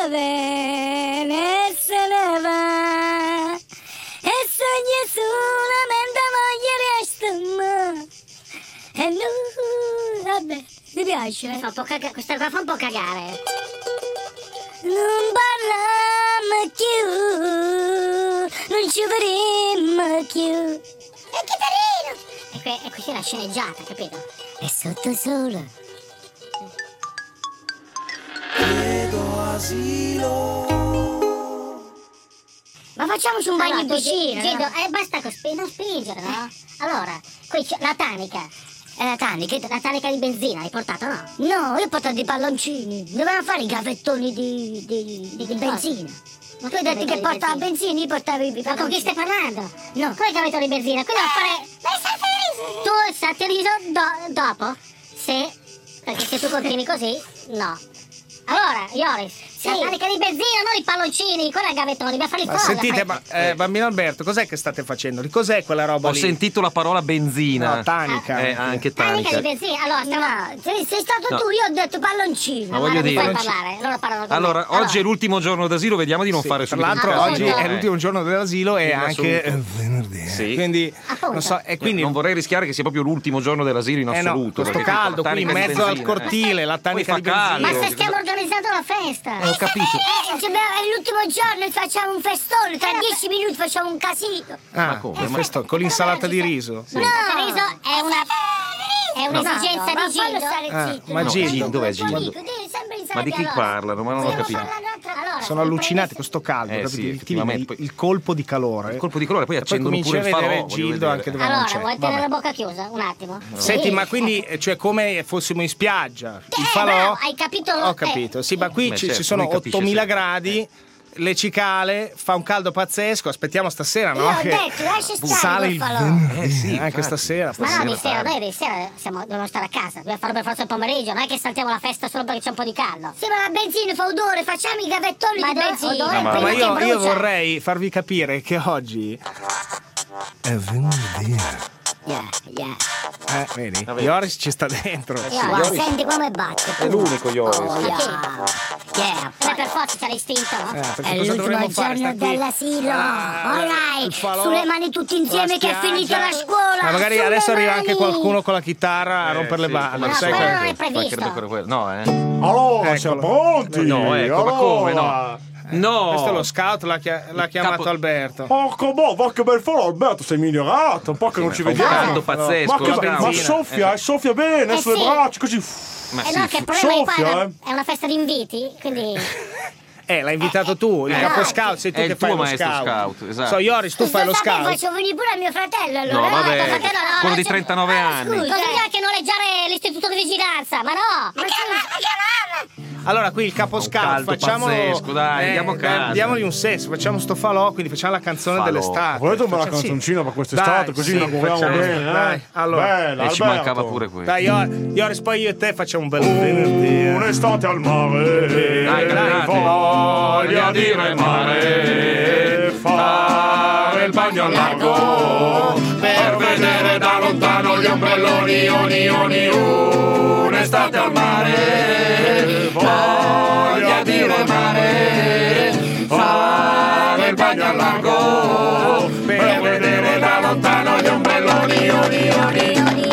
bene e se ne va, e sogna solamente voglia resta. E no, vabbè, mi piace. Questa qua fa un po' cagare. Non parliamo più, non ci vedremo più. È chitarrino! E questa è la sceneggiata, capito? È sotto sole. Chiedo asilo. Ma facciamoci un bagno in piscina. Gildo, Basta non spingere, no? Allora, qui c'è la tanica. La tanica di benzina hai portato, no? No, io ho portato i palloncini. Dovevamo fare i gavettoni di benzina. Ma tu hai detto che portava benzina, io portavo i palloncini. Ma con chi stai parlando? No. Come il gavettone di benzina? Qui devo fare... Tu il satiriso dopo? Sì. Perché se tu continui così, no. Allora, Ioris, la tanica di benzina, non i palloncini, quello è il gavettone, dobbiamo fare il coso. Sentite, bambino Alberto, cos'è che state facendo? Di cos'è quella roba lì? Ho sentito la parola benzina. No, tanica. Anche Tanica tanica. di benzina, allora sei stato tu, io ho detto palloncini. Ma voglio dire... puoi parlare, loro parlano con Allora, me. oggi è l'ultimo giorno d'asilo, vediamo di non fare Tra subito l'altro un casino. oggi è l'ultimo giorno dell'asilo e In anche assoluto. venerdì. Sì. Quindi Appunto. non so, e quindi Non vorrei rischiare che sia proprio l'ultimo giorno dell'asilo in no, assoluto. questo perché caldo la qui in tanica di mezzo al benzina, cortile, la tanica Poi di fa caldo. benzina. Ma se stiamo organizzando la festa. Ho capito. È l'ultimo giorno, facciamo un festone, tra 10 minuti facciamo un casino. Ah, come? questo, con l'insalata di riso. No, il riso è un'esigenza di fallo Gildo. stare zitto. Ma No, Gildo, dov'è Tuo Gildo? amico, devi sempre Ma di chi allora. parlano? Ma non ho capito. Allora, sono allucinati con sto caldo, Sì, capito? effettivamente. Il colpo di calore. Il colpo di colore, poi E poi accendono cominci pure a il falò. vedere voglio Gildo vedere. anche dove non Allora, c'è. vuoi tenere Vabbè. la bocca chiusa un attimo? Senti, ma quindi, cioè, come fossimo in spiaggia? Il bravo, falò? hai capito? Ho capito, sì, ma qui Beh, ci certo, sono lui capisce 8000 sempre. gradi. Le cicale, fa un caldo pazzesco, aspettiamo stasera, no? Io ho Che detto, lascia stare sale quel il falò. venerdì, sì, anche infatti. stasera. Ma no, stasera di sera, tardi. noi di sera dobbiamo stare a casa, dobbiamo farlo per forza il pomeriggio, non è che saltiamo la festa solo perché c'è un po' di caldo. Sì, ma la benzina fa odore, facciamo i gavettoni Ma di odore- benzina. odore Ma prima che io brucia. vorrei farvi capire che oggi è venerdì. Vedi? Ioris ci sta dentro. Senti come batte. È l'unico Ioris. Oh, yeah. Per forza c'è l'istinto, no? Perché È cosa l'ultimo dovremmo fare? giorno Sta qui? dell'asilo. All il right, falò, sulle mani tutti insieme che è spiaggia. finita la scuola. Ma magari Sulle adesso arriva mani. anche qualcuno con la chitarra a rompere le balle. No, Sai quello che- non è previsto. Credo quello. No, Allora, Eccolo. siamo pronti? No, ecco, ma come no? Allora. No! Questo è lo scout, l'ha chiamato capo- Alberto. Porco va che bel falò, Alberto, sei migliorato, un po' che non ci fa un vediamo. caldo pazzesco, Ma, la che, ma benzina. soffia bene sulle sì. braccia, così. Ma Eh sì, no, che il problema è soffia, poi è una festa di inviti, quindi... L'hai invitato tu, il capo scout, sei tu È che il fai tuo lo maestro scout. scout, esatto. So, Ioris, tu fai lo Scusate, scout. faccio venire pure a mio fratello allora. No, vabbè, tuo fratello no, quello di c'è- 39 anni. Cosa dirà che noleggiare l'istituto di vigilanza? Ma no! Ma Allora, qui il capo scout, caldo facciamolo. pazzesco, dai, andiamo a casa. Diamogli un senso, facciamo sto falò, quindi facciamo la canzone Falò. dell'estate. Volete una bella Facciamo- sì. canzoncina per quest'estate, Dai, così sì, inauguriamo facciamo- bene, dai, allora. Bella, E ci Alberto. mancava pure quello. Dai, Ioris, poi io e te facciamo un bel venerdì. Un'estate al mare, Dai, cantate. voglia di remare, fare il bagno al largo, per vedere da lontano gli ombrelloni, oni, un'estate al mare, voglia di remare, fare il bagno al largo, per vedere da lontano gli ombrelloni, oni.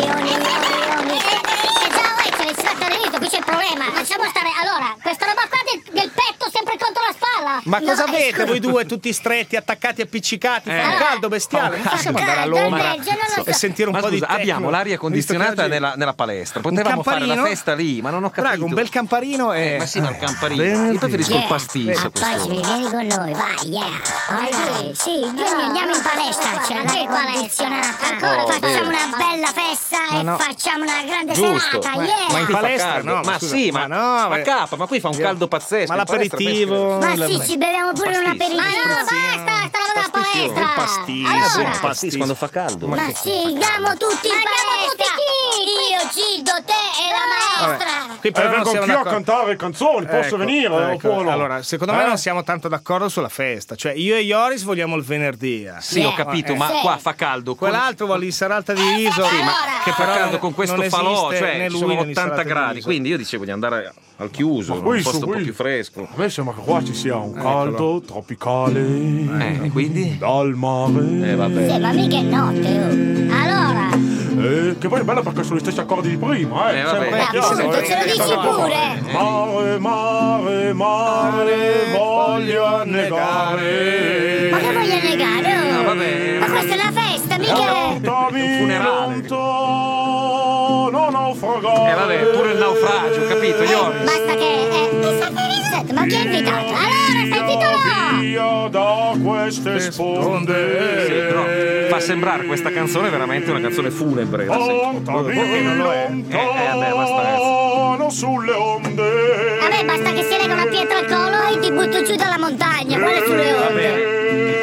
c'è il satellite, qui c'è il problema. Lasciamo stare. Allora, questa roba qua del petto sempre contro la spalla. Ma cosa No, avete voi due tutti stretti, attaccati, appiccicati? Fa un caldo bestiale. Non possiamo andare all'ombra Alberto, non lo so. e sentire un Ma po' scusa, di tecno. abbiamo l'aria condizionata Visto che oggi- nella palestra. Potevamo fare la campanino? festa lì, ma non ho capito. Prego, un bel campanino e... Ma sì, ma il campanino. venerdì. Io preferisco il pasticcio. Appoggiami, vieni con noi, vai, yeah. Sì, vieni, andiamo in palestra, c'è l'aria condizionata. Ancora, Facciamo una bella festa e no. facciamo una grande Giusto. serata, Ma yeah. in Qui fa palestra caldo. no, ma scusa, sì, ma ma no, ma capa, ma qui fa un caldo pazzesco. Ma in palestra l'aperitivo... Ma la- sì, ci beviamo pure un aperitivo. Ma no, basta, sta roba della palestra. Un pasticcio, Allora, un pensa. pasticcio. Quando fa caldo. Ma sì, andiamo tutti in Andiamo palestra. tutti chi? Io, Gildo, te e la maestra. qui però non vengo siamo anch'io a d'accordo. cantare canzoni, posso venire oppure no? Allora, secondo me non siamo tanto d'accordo sulla festa. Cioè, io e Ioris vogliamo il venerdì. Sì, ho capito, ma qua fa caldo. Quell'altro vuole l'insalata di riso. Sì, ma che fa però caldo con questo non falò, esiste cioè né ci lui sono né 80 l'insalata di gradi, riso. quindi io dicevo di andare al chiuso, Ma un qui, posto su un po' qui. più fresco. A me sembra che qua ci sia un caldo tropicale E quindi? dal mare. Vabbè. Sì, ma mica è notte, oh. Allora, Che poi è bello perché sono gli stessi accordi di prima, vabbè. Sempre chiaro, tu ce lo dici pure. Mare, mare, mare, voglio annegare. Ma che voglio negare? Oh? No, vabbè. Ma questa è la festa, mica è... Portami funerale. lontano, naufragare. Vabbè, pure il naufragio, capito, Ioris? Basta che... Senti, ma chi ha invitato? Allora, stai zitto là! Via da queste sponde. Sì, però fa sembrare questa canzone veramente una canzone funebre. Portami non lo è. Vabbè, basta. lontano sulle onde. A me basta che si lega una pietra al collo e ti butto giù dalla montagna, quelle sulle onde.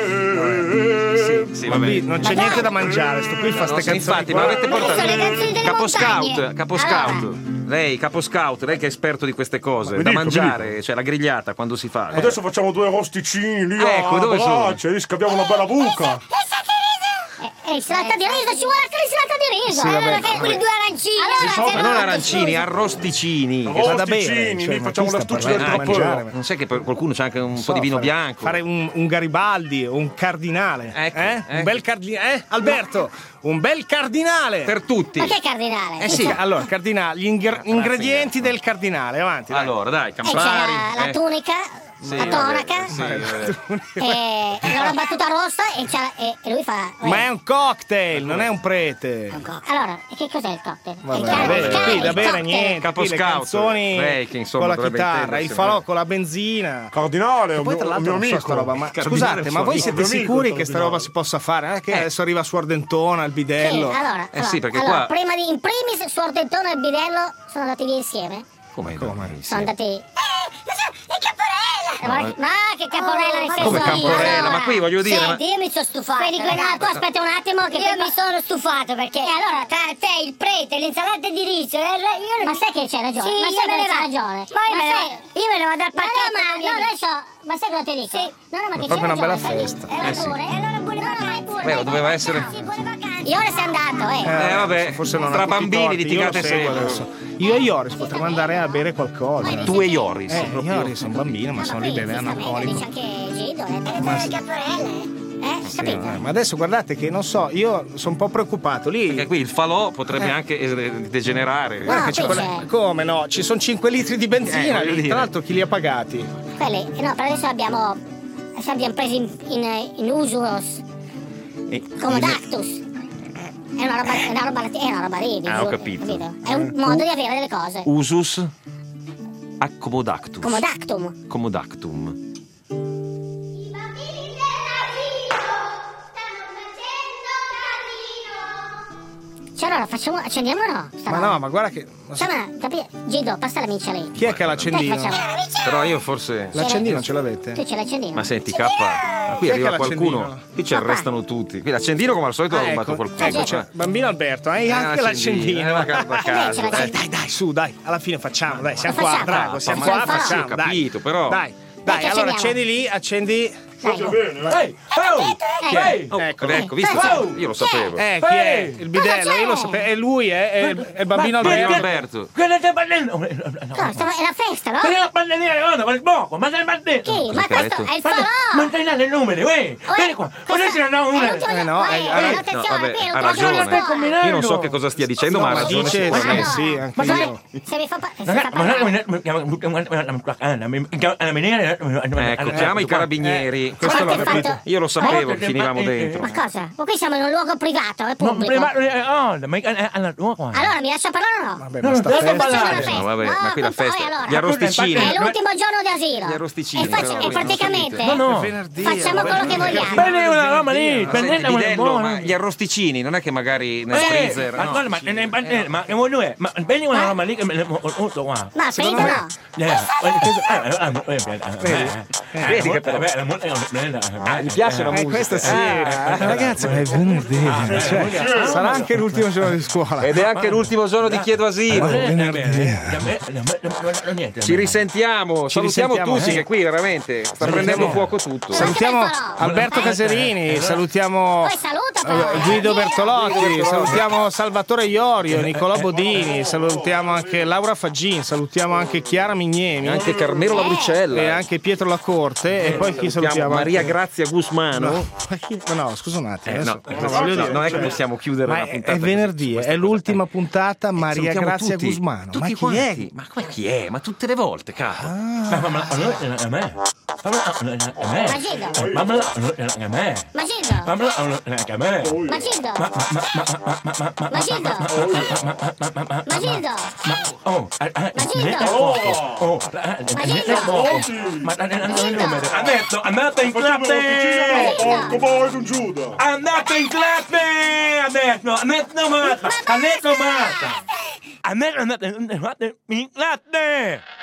Sì, Bambini, vabbè. non c'è niente da mangiare. Sto qui fa ste No, sì, canzoni. infatti, ma avete Queste sono le canzoni delle Capo montagne. Scout, Capo Allora. Scout. Lei, Capo Scout, lei che è esperto di queste cose, Mi da dico, mangiare, cioè la grigliata quando si fa. Adesso facciamo 2 rosticini lì Ecco, a dove sono? braccia e scaviamo una bella buca. Insalata di riso, ci vuole anche l'insalata di riso. Allora, che quelli 2 arancini. Allora, Ma non arancini, arrosticini. No. Che Va da Rosticini, bene. lì Cioè, ma facciamo qui la sta stuccia del parlando di trappolo. mangiare. Non sai che per qualcuno c'è anche un po' So, di vino fare- bianco. Fare un Garibaldi o un cardinale. Ecco, Un ecco. bel cardinale. Alberto, un bel cardinale. Per tutti. ma che cardinale? sì. Allora, cardinale, gli ingredienti del cardinale. Avanti. Dai. Allora, dai, C'è Campari. la tunica, Sì, la tonaca, sì, e la battuta rossa e lui fa... Ma è un cocktail, non è un prete. Allora, che cos'è il cocktail? Qui da bere niente. Capo Qui le Scout, canzoni lei che, insomma, con la dovrebbe chitarra, intendersi, il falò no? con la benzina. Cardinale, è un Poi tra mio l'altro non so amico. sta roba, ma Cardinale scusate, è ma voi suo siete amico, sicuri che cardinale. sta roba si possa fare? Che adesso arriva Suordentona, il Sì, bidello. allora, sì, perché allora, qua- prima in primis Suordentone e Bidello sono andati via insieme. Come? Sono andati... è Caporella! Ma che Caporella nel senso Come io? Caporella? Allora, Ma qui voglio dire, Senti, io mi sono stufato. Tu aspetta un attimo che io mi sono stufato perché... allora, tra te, il prete, l'insalata di riso... Ma sai che c'hai ragione? Sì, ma io me ne c'hai vado. ragione. Io me ne vado al pacchetto. No, adesso... Ma sai cosa ti dico? Eh, No, ma che proprio c'è una bella ragione, festa. Allora buone vacanze. Vero, doveva essere. Io ora sei andato, Vabbè, Forse non tra ha tutti i bambini torti, litigate io lo seguo sempre. adesso. Io e Ioris potremmo andare a bere qualcosa. Tu e Ioris. Ioris è un bambino, ma sono lì beve Dice alcolico. anche Gido, Caporelle. Capito? Ma adesso guardate che non so, io sono un po' preoccupato lì. Perché qui il falò potrebbe anche degenerare. Guarda che c'è qui quella- c'è. Come no? Ci sono 5 litri di benzina voglio lì. dire. Tra l'altro chi li ha pagati? Quelli, no, per adesso abbiamo presi in usus comodactus. È una roba lì. Ah, ho capito. È un modo di avere delle cose. Usus accomodactus. Comodactum. Comodactum. Cioè allora accendiamo o no? Ma no, ma guarda che. Gido, passa la mincia lì. Chi è che ha l'accendino? Però io forse. L'accendino ce l'avete? Tu ce l'accendino? Ma senti, K, ma qui Chi è arriva che ha qualcuno. l'accendino? Qui ci arrestano tutti. Qui l'accendino, come al solito, ha rubato qualcuno. ecco, c'è bambino Alberto, hai anche l'accendino. da casa. Dai, su, dai, alla fine facciamo, dai, siamo Lo qua, facciamo. Drago, siamo Ma qua, facciamo. facciamo, Sì, ho dai. capito, però. Dai, Dai, allora accendiamo. accendi lì, accendi. Ecco, visto? Io lo sapevo. Chi è? Il bidello, io lo sapevo. È lui, è il bambino Bambino Alberto. Alberto. Quello stai parlando? No, è la festa, no? Quello parlando, ma il poco, ma stai parlando? Chi? Ma Cosa hai questo detto? è il Ma falò! stai dando i numeri, uè! Vieni qua, cosa ce ne una? vabbè, ha ragione. Io non so che cosa stia dicendo, ma ha ragione Dice sicuramente. sì, anche io. Se mi fa parlare... Ecco, chiama i carabinieri. Questo l'ho capito. Io lo sapevo che finivamo dentro. Ma cosa? Ma qui siamo in un luogo privato, è pubblico. Allora mi lascia parlare o no? Vabbè, ma sta festa. No, vabbè, ma qui la festa. Allora. Gli arrosticini. È l'ultimo giorno di asilo. Gli arrosticini, E, però, e praticamente Venerdì. facciamo quello che vogliamo. Prendi una roba lì, Ma senti, prendete una bidello, buona. ma gli arrosticini non è che magari nel freezer. Ma no? guarda, ma che vuoi due? Ma prendi una roba lì che me ne tutto qua. Ma prendi no. Vedi che però. Gli piacciono musica. Questa sì. Ragazzi, ma è venerdì. Sarà anche l'ultimo giorno di scuola. Ed è anche l'ultimo giorno di Chiedo Asilo. Ci risentiamo. Salutiamo tutti che qui veramente sta prendendo fuoco tutto. Salutiamo Alberto Caserini, salutiamo Guido Bertolotti, salutiamo Salvatore Iorio, Nicolò Bodini, salutiamo anche Laura Faggin, salutiamo anche Chiara Mignemi, anche Carmelo La Brucella e anche Pietro Lacorte. E poi chi salutiamo? Maria Grazia Gusmano. No, scusa un attimo. Non è che possiamo chiudere la puntata. È venerdì, è l'ultima puntata. Maria Grazia Gusmano. Ma chi è? Ma chi è? Ma tutte le volte, capo. Ma a me. Andate in classe! Andate in classe! Andate in classe!